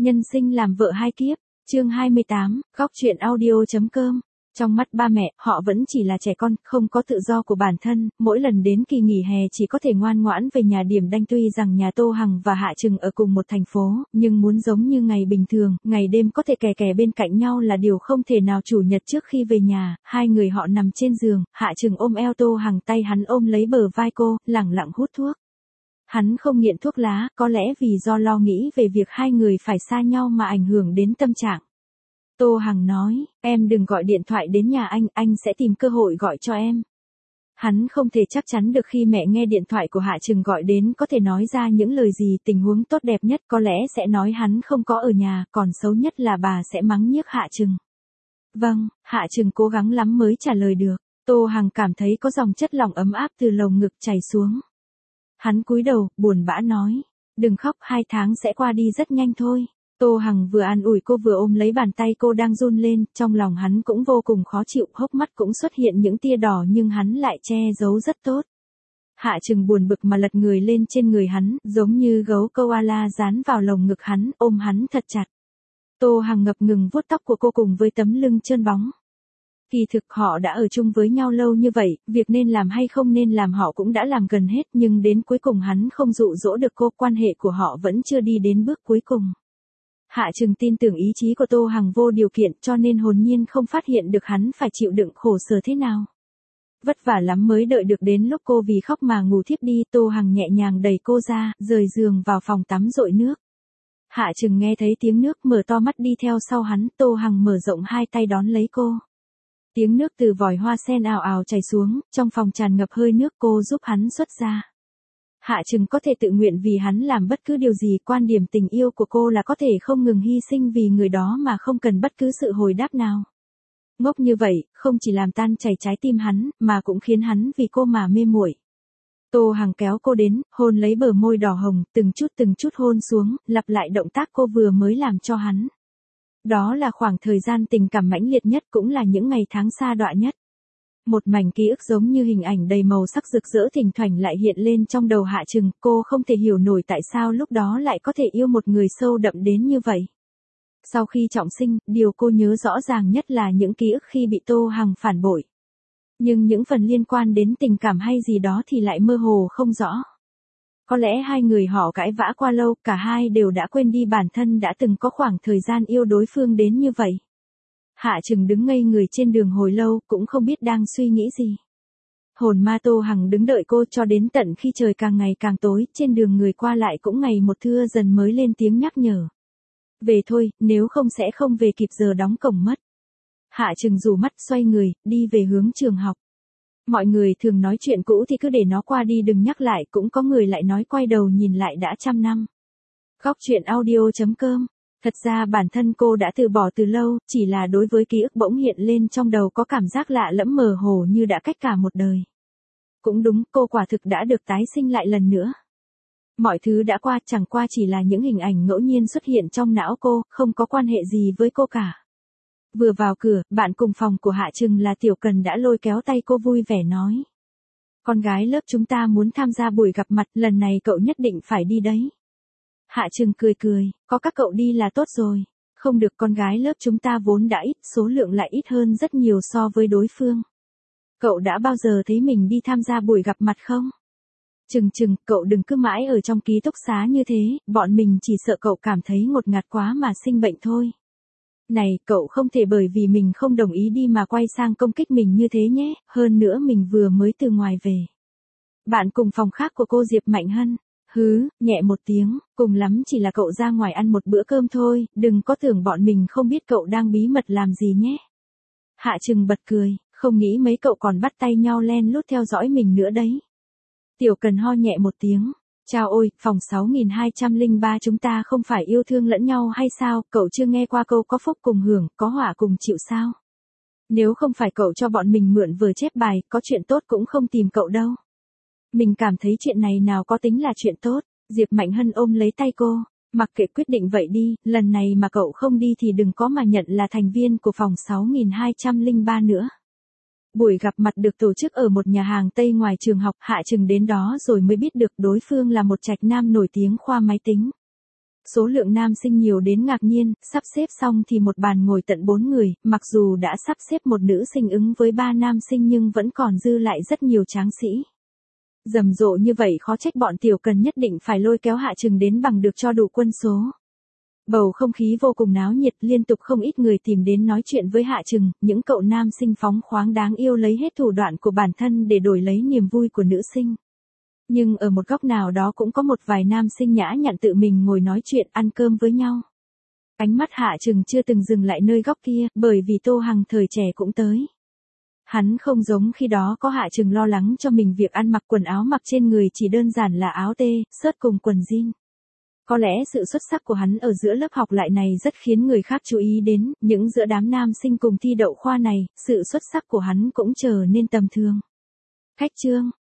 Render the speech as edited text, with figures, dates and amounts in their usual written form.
Nhân sinh làm vợ hai kiếp, chương 28, góc truyện audio.com. Trong mắt ba mẹ, họ vẫn chỉ là trẻ con, không có tự do của bản thân, mỗi lần đến kỳ nghỉ hè chỉ có thể ngoan ngoãn về nhà điểm đanh. Tuy rằng nhà Tô Hằng và Hạ Trừng ở cùng một thành phố, nhưng muốn giống như ngày bình thường, ngày đêm có thể kè kè bên cạnh nhau là điều không thể nào. Chủ nhật trước khi về nhà, hai người họ nằm trên giường, Hạ Trừng ôm eo Tô Hằng, tay hắn ôm lấy bờ vai cô, lẳng lặng hút thuốc. Hắn không nghiện thuốc lá, có lẽ vì do lo nghĩ về việc hai người phải xa nhau mà ảnh hưởng đến tâm trạng. Tô Hằng nói, em đừng gọi điện thoại đến nhà anh sẽ tìm cơ hội gọi cho em. Hắn không thể chắc chắn được khi mẹ nghe điện thoại của Hạ Trừng gọi đến có thể nói ra những lời gì. Tình huống tốt đẹp nhất có lẽ sẽ nói hắn không có ở nhà, còn xấu nhất là bà sẽ mắng nhiếc Hạ Trừng. Vâng, Hạ Trừng cố gắng lắm mới trả lời được. Tô Hằng cảm thấy có dòng chất lỏng ấm áp từ lồng ngực chảy xuống. Hắn cúi đầu, buồn bã nói, đừng khóc, 2 tháng sẽ qua đi rất nhanh thôi. Tô Hằng vừa an ủi cô vừa ôm lấy bàn tay cô đang run lên, trong lòng hắn cũng vô cùng khó chịu, hốc mắt cũng xuất hiện những tia đỏ nhưng hắn lại che giấu rất tốt. Hạ Trừng buồn bực mà lật người lên trên người hắn, giống như gấu koala dán vào lồng ngực hắn, ôm hắn thật chặt. Tô Hằng ngập ngừng vuốt tóc của cô cùng với tấm lưng trơn bóng. Kỳ thực họ đã ở chung với nhau lâu như vậy, việc nên làm hay không nên làm họ cũng đã làm gần hết, nhưng đến cuối cùng hắn không dụ dỗ được cô, quan hệ của họ vẫn chưa đi đến bước cuối cùng. Hạ Trừng tin tưởng ý chí của Tô Hằng vô điều kiện, cho nên hồn nhiên không phát hiện được hắn phải chịu đựng khổ sở thế nào. Vất vả lắm mới đợi được đến lúc cô vì khóc mà ngủ thiếp đi. Tô Hằng nhẹ nhàng đẩy cô ra, rời giường vào phòng tắm dội nước. Hạ Trừng nghe thấy tiếng nước mở to mắt đi theo sau hắn. Tô Hằng mở rộng hai tay đón lấy cô. Tiếng nước từ vòi hoa sen ào ào chảy xuống, trong phòng tràn ngập hơi nước. Cô giúp hắn xuất ra. Hạ Trừng có thể tự nguyện vì hắn làm bất cứ điều gì, quan điểm tình yêu của cô là có thể không ngừng hy sinh vì người đó mà không cần bất cứ sự hồi đáp nào. Ngốc như vậy, không chỉ làm tan chảy trái tim hắn, mà cũng khiến hắn vì cô mà mê muội. Tô Hằng kéo cô đến, hôn lấy bờ môi đỏ hồng, từng chút hôn xuống, lặp lại động tác cô vừa mới làm cho hắn. Đó là khoảng thời gian tình cảm mãnh liệt nhất, cũng là những ngày tháng sa đọa nhất. Một mảnh ký ức giống như hình ảnh đầy màu sắc rực rỡ thỉnh thoảng lại hiện lên trong đầu Hạ Trừng. Cô không thể hiểu nổi tại sao lúc đó lại có thể yêu một người sâu đậm đến như vậy. Sau khi trọng sinh, điều cô nhớ rõ ràng nhất là những ký ức khi bị Tô Hằng phản bội. Nhưng những phần liên quan đến tình cảm hay gì đó thì lại mơ hồ không rõ. Có lẽ hai người họ cãi vã qua lâu, cả hai đều đã quên đi bản thân đã từng có khoảng thời gian yêu đối phương đến như vậy. Hạ Trừng đứng ngây người trên đường hồi lâu, cũng không biết đang suy nghĩ gì. Hồn ma Tô Hằng đứng đợi cô cho đến tận khi trời càng ngày càng tối, trên đường người qua lại cũng ngày một thưa dần mới lên tiếng nhắc nhở. Về thôi, nếu không sẽ không về kịp giờ đóng cổng mất. Hạ Trừng rủ mắt xoay người, đi về hướng trường học. Mọi người thường nói chuyện cũ thì cứ để nó qua đi đừng nhắc lại, cũng có người lại nói quay đầu nhìn lại đã trăm năm. Góc truyện audio.com. Thật ra bản thân cô đã từ bỏ từ lâu, chỉ là đối với ký ức bỗng hiện lên trong đầu có cảm giác lạ lẫm mơ hồ như đã cách cả một đời. Cũng đúng, cô quả thực đã được tái sinh lại lần nữa. Mọi thứ đã qua, chẳng qua chỉ là những hình ảnh ngẫu nhiên xuất hiện trong não cô, không có quan hệ gì với cô cả. Vừa vào cửa, bạn cùng phòng của Hạ Trừng là Tiểu Cần đã lôi kéo tay cô vui vẻ nói. Con gái lớp chúng ta muốn tham gia buổi gặp mặt, lần này cậu nhất định phải đi đấy. Hạ Trừng cười, có các cậu đi là tốt rồi. Không được, con gái lớp chúng ta vốn đã ít, số lượng lại ít hơn rất nhiều so với đối phương. Cậu đã bao giờ thấy mình đi tham gia buổi gặp mặt không? Trừng, cậu đừng cứ mãi ở trong ký túc xá như thế, bọn mình chỉ sợ cậu cảm thấy ngột ngạt quá mà sinh bệnh thôi. Này, cậu không thể bởi vì mình không đồng ý đi mà quay sang công kích mình như thế nhé, hơn nữa mình vừa mới từ ngoài về. Bạn cùng phòng khác của cô Diệp Mạnh Hân. Nhẹ một tiếng, cùng lắm chỉ là cậu ra ngoài ăn một bữa cơm thôi, đừng có tưởng bọn mình không biết cậu đang bí mật làm gì nhé. Hạ Trừng bật cười, không nghĩ mấy cậu còn bắt tay nhau len lút theo dõi mình nữa đấy. Tiểu Cần ho nhẹ một tiếng, chao ôi, phòng 6203 chúng ta không phải yêu thương lẫn nhau hay sao, cậu chưa nghe qua câu có phúc cùng hưởng, có họa cùng chịu sao? Nếu không phải cậu cho bọn mình mượn vở chép bài, có chuyện tốt cũng không tìm cậu đâu. Mình cảm thấy chuyện này nào có tính là chuyện tốt. Diệp Mạnh Hân ôm lấy tay cô. Mặc kệ, quyết định vậy đi, lần này mà cậu không đi thì đừng có mà nhận là thành viên của phòng 6203 nữa. Buổi gặp mặt được tổ chức ở một nhà hàng Tây ngoài trường học. Hạ Trừng đến đó rồi mới biết được đối phương là một trạch nam nổi tiếng khoa máy tính. Số lượng nam sinh nhiều đến ngạc nhiên, sắp xếp xong thì một bàn ngồi tận 4 người, mặc dù đã sắp xếp một nữ sinh ứng với 3 nam sinh nhưng vẫn còn dư lại rất nhiều tráng sĩ. Rầm rộ như vậy khó trách bọn Tiểu Cần nhất định phải lôi kéo Hạ Trừng đến bằng được cho đủ quân số. Bầu không khí vô cùng náo nhiệt, liên tục không ít người tìm đến nói chuyện với Hạ Trừng, những cậu nam sinh phóng khoáng đáng yêu lấy hết thủ đoạn của bản thân để đổi lấy niềm vui của nữ sinh. Nhưng ở một góc nào đó cũng có một vài nam sinh nhã nhặn tự mình ngồi nói chuyện ăn cơm với nhau. Ánh mắt Hạ Trừng chưa từng dừng lại nơi góc kia, bởi vì Tô Hằng thời trẻ cũng tới. Hắn không giống khi đó có Hạ Trừng lo lắng cho mình việc ăn mặc quần áo mặc trên người chỉ đơn giản là áo tê, sớt cùng quần jean. Có lẽ sự xuất sắc của hắn ở giữa lớp học lại này rất khiến người khác chú ý đến, những giữa đám nam sinh cùng thi đậu khoa này, sự xuất sắc của hắn cũng trở nên tầm thường. Khách trương,